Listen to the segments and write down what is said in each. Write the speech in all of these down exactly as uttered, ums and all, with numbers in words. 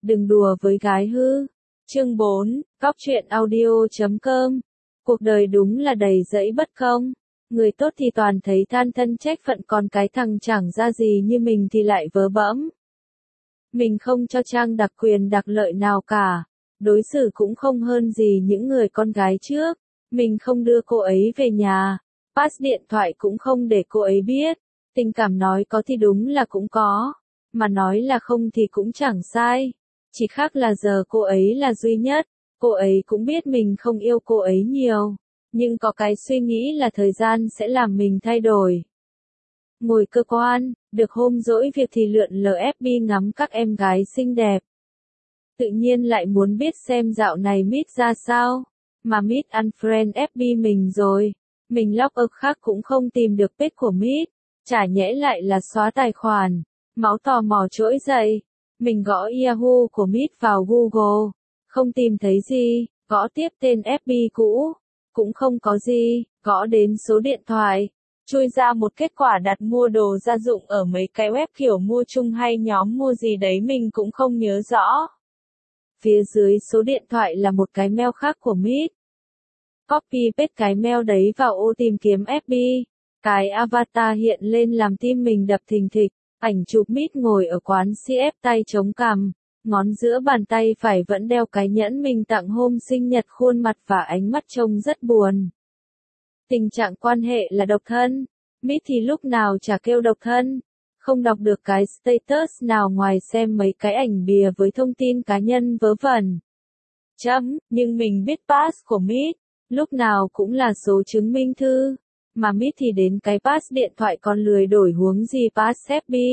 Đừng đùa với gái hư. Chương bốn, cóc truyện audio chấm com. Cuộc đời đúng là đầy dẫy bất công. Người tốt thì toàn thấy than thân trách phận, còn cái thằng chẳng ra gì như mình thì lại vớ bẫm. Mình không cho Trang đặc quyền đặc lợi nào cả. Đối xử cũng không hơn gì những người con gái trước. Mình không đưa cô ấy về nhà. Pass điện thoại cũng không để cô ấy biết. Tình cảm nói có thì đúng là cũng có. Mà nói là không thì cũng chẳng sai. Chỉ khác là giờ cô ấy là duy nhất. Cô ấy cũng biết mình không yêu cô ấy nhiều. Nhưng có cái suy nghĩ là thời gian sẽ làm mình thay đổi. Ngồi cơ quan, được hôm dỗi việc thì lượn lờ ép bê ngắm các em gái xinh đẹp. Tự nhiên lại muốn biết xem dạo này Mít ra sao. Mà Mít unfriend ép bê mình rồi. Mình log out khác cũng không tìm được page của Mít. Chả nhẽ lại là xóa tài khoản. Máu tò mò trỗi dậy. Mình gõ Yahoo của Mít vào Google. Không tìm thấy gì. Gõ tiếp tên ép bê cũ. Cũng không có gì. Gõ đến số điện thoại. Chui ra một kết quả đặt mua đồ gia dụng ở mấy cái web kiểu mua chung hay nhóm mua gì đấy mình cũng không nhớ rõ. Phía dưới số điện thoại là một cái mail khác của Mít. Copy paste cái mail đấy vào ô tìm kiếm ép bê. Cái avatar hiện lên làm tim mình đập thình thịch. Ảnh chụp Mít ngồi ở quán xê ép tay chống cằm. Ngón giữa bàn tay phải vẫn đeo cái nhẫn mình tặng hôm sinh nhật, khuôn mặt và ánh mắt trông rất buồn. Tình trạng quan hệ là độc thân. Mít thì lúc nào chả kêu độc thân. Không đọc được cái status nào ngoài xem mấy cái ảnh bìa với thông tin cá nhân vớ vẩn. Chấm, nhưng mình biết pass của Mít. Lúc nào cũng là số chứng minh thư. Mà Mít thì đến cái pass điện thoại còn lười đổi huống gì pass ép bê.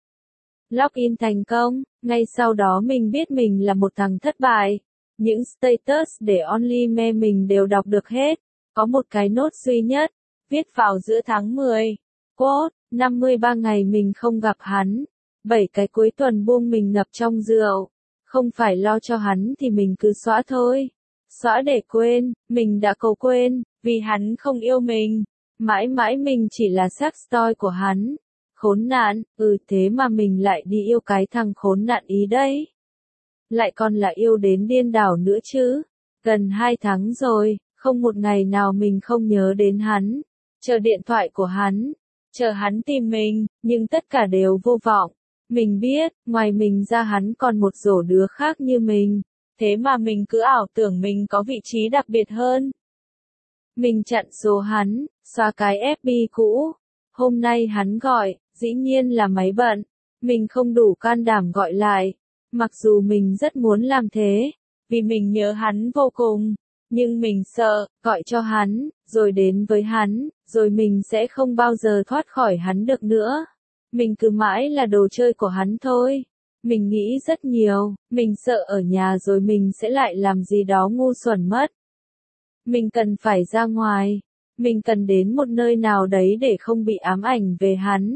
Login thành công, ngay sau đó mình biết mình là một thằng thất bại. Những status để only me mình đều đọc được hết. Có một cái nốt duy nhất, viết vào giữa tháng mười. Quote, năm mươi ba ngày mình không gặp hắn. bảy cái cuối tuần buông mình ngập trong rượu. Không phải lo cho hắn thì mình cứ xóa thôi. Xóa để quên, mình đã cầu quên, vì hắn không yêu mình. Mãi mãi mình chỉ là sex toy của hắn. Khốn nạn, ừ thế mà mình lại đi yêu cái thằng khốn nạn ý đấy. Lại còn là yêu đến điên đảo nữa chứ. Gần hai tháng rồi, không một ngày nào mình không nhớ đến hắn. Chờ điện thoại của hắn. Chờ hắn tìm mình, nhưng tất cả đều vô vọng. Mình biết, ngoài mình ra hắn còn một rổ đứa khác như mình. Thế mà mình cứ ảo tưởng mình có vị trí đặc biệt hơn. Mình chặn số hắn, xóa cái ép bê cũ. Hôm nay hắn gọi, dĩ nhiên là máy bận. Mình không đủ can đảm gọi lại. Mặc dù mình rất muốn làm thế, vì mình nhớ hắn vô cùng. Nhưng mình sợ, gọi cho hắn, rồi đến với hắn, rồi mình sẽ không bao giờ thoát khỏi hắn được nữa. Mình cứ mãi là đồ chơi của hắn thôi. Mình nghĩ rất nhiều, mình sợ ở nhà rồi mình sẽ lại làm gì đó ngu xuẩn mất. Mình cần phải ra ngoài. Mình cần đến một nơi nào đấy để không bị ám ảnh về hắn.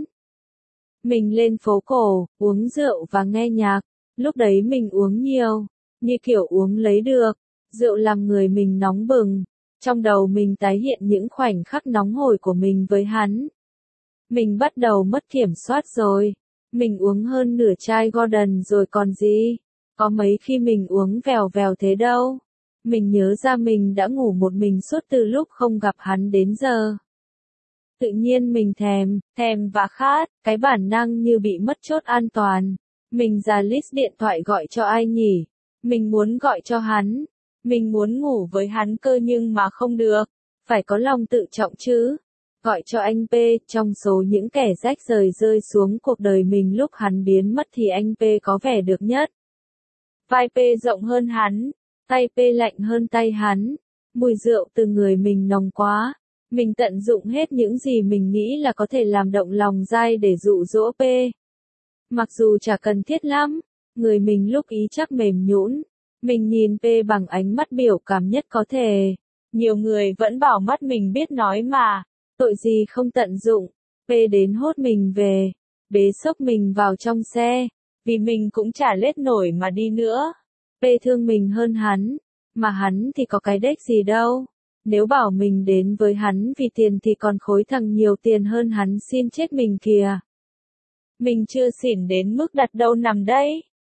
Mình lên phố cổ, uống rượu và nghe nhạc. Lúc đấy mình uống nhiều, như kiểu uống lấy được. Rượu làm người mình nóng bừng. Trong đầu mình tái hiện những khoảnh khắc nóng hổi của mình với hắn. Mình bắt đầu mất kiểm soát rồi. Mình uống hơn nửa chai Gordon rồi còn gì. Có mấy khi mình uống vèo vèo thế đâu. Mình nhớ ra mình đã ngủ một mình suốt từ lúc không gặp hắn đến giờ. Tự nhiên mình thèm, thèm và khát, cái bản năng như bị mất chốt an toàn. Mình ra list điện thoại gọi cho ai nhỉ? Mình muốn gọi cho hắn. Mình muốn ngủ với hắn cơ nhưng mà không được. Phải có lòng tự trọng chứ. Gọi cho anh P, trong số những kẻ rách rời rơi xuống cuộc đời mình lúc hắn biến mất thì anh P có vẻ được nhất. Vai P rộng hơn hắn. Tay P lạnh hơn tay hắn. Mùi rượu từ người mình nồng quá. Mình tận dụng hết những gì mình nghĩ là có thể làm động lòng dai để dụ dỗ P. Mặc dù chả cần thiết lắm. Người mình lúc ý chắc mềm nhũn. Mình nhìn P bằng ánh mắt biểu cảm nhất có thể. Nhiều người vẫn bảo mắt mình biết nói mà. Tội gì không tận dụng. P đến hốt mình về. Bế xốc mình vào trong xe. Vì mình cũng chả lết nổi mà đi nữa. P thương mình hơn hắn. Mà hắn thì có cái đếch gì đâu. Nếu bảo mình đến với hắn vì tiền thì còn khối thằng nhiều tiền hơn hắn xin chết mình kìa. Mình chưa xỉn đến mức đặt đâu nằm đây.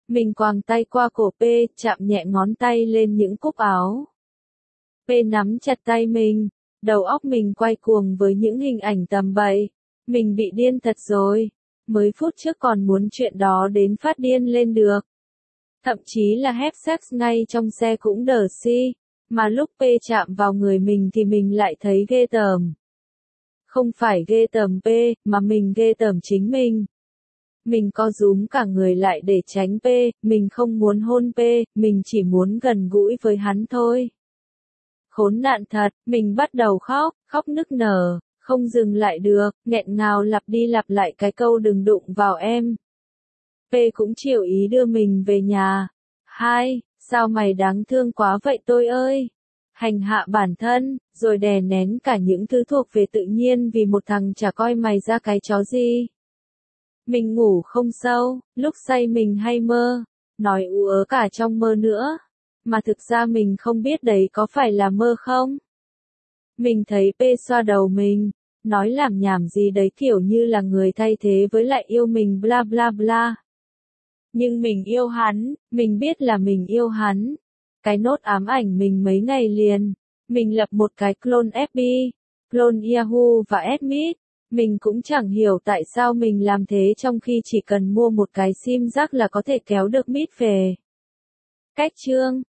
Mình quàng tay qua cổ P, chạm nhẹ ngón tay lên những cúc áo. P nắm chặt tay mình, đầu óc mình quay cuồng với những hình ảnh tầm bậy. Mình bị điên thật rồi, mới phút trước còn muốn chuyện đó đến phát điên lên được. Thậm chí là have sex ngay trong xe cũng đờ si, mà lúc P chạm vào người mình thì mình lại thấy ghê tởm. Không phải ghê tởm P, mà mình ghê tởm chính mình. Mình co rúm cả người lại để tránh P, mình không muốn hôn P, mình chỉ muốn gần gũi với hắn thôi. Khốn nạn thật, mình bắt đầu khóc, khóc nức nở, không dừng lại được, nghẹn ngào lặp đi lặp lại cái câu đừng đụng vào em. P cũng chịu ý đưa mình về nhà. Hai, sao mày đáng thương quá vậy tôi ơi? Hành hạ bản thân, rồi đè nén cả những thứ thuộc về tự nhiên vì một thằng chả coi mày ra cái chó gì. Mình ngủ không sâu, lúc say mình hay mơ, nói ú ớ cả trong mơ nữa. Mà thực ra mình không biết đấy có phải là mơ không? Mình thấy P xoa đầu mình, nói làm nhảm gì đấy kiểu như là người thay thế với lại yêu mình bla bla bla. Nhưng mình yêu hắn, mình biết là mình yêu hắn. Cái nốt ám ảnh mình mấy ngày liền. Mình lập một cái clone ép bê, clone Yahoo và Admit. Mình cũng chẳng hiểu tại sao mình làm thế trong khi chỉ cần mua một cái sim rác là có thể kéo được mít về. Cách chương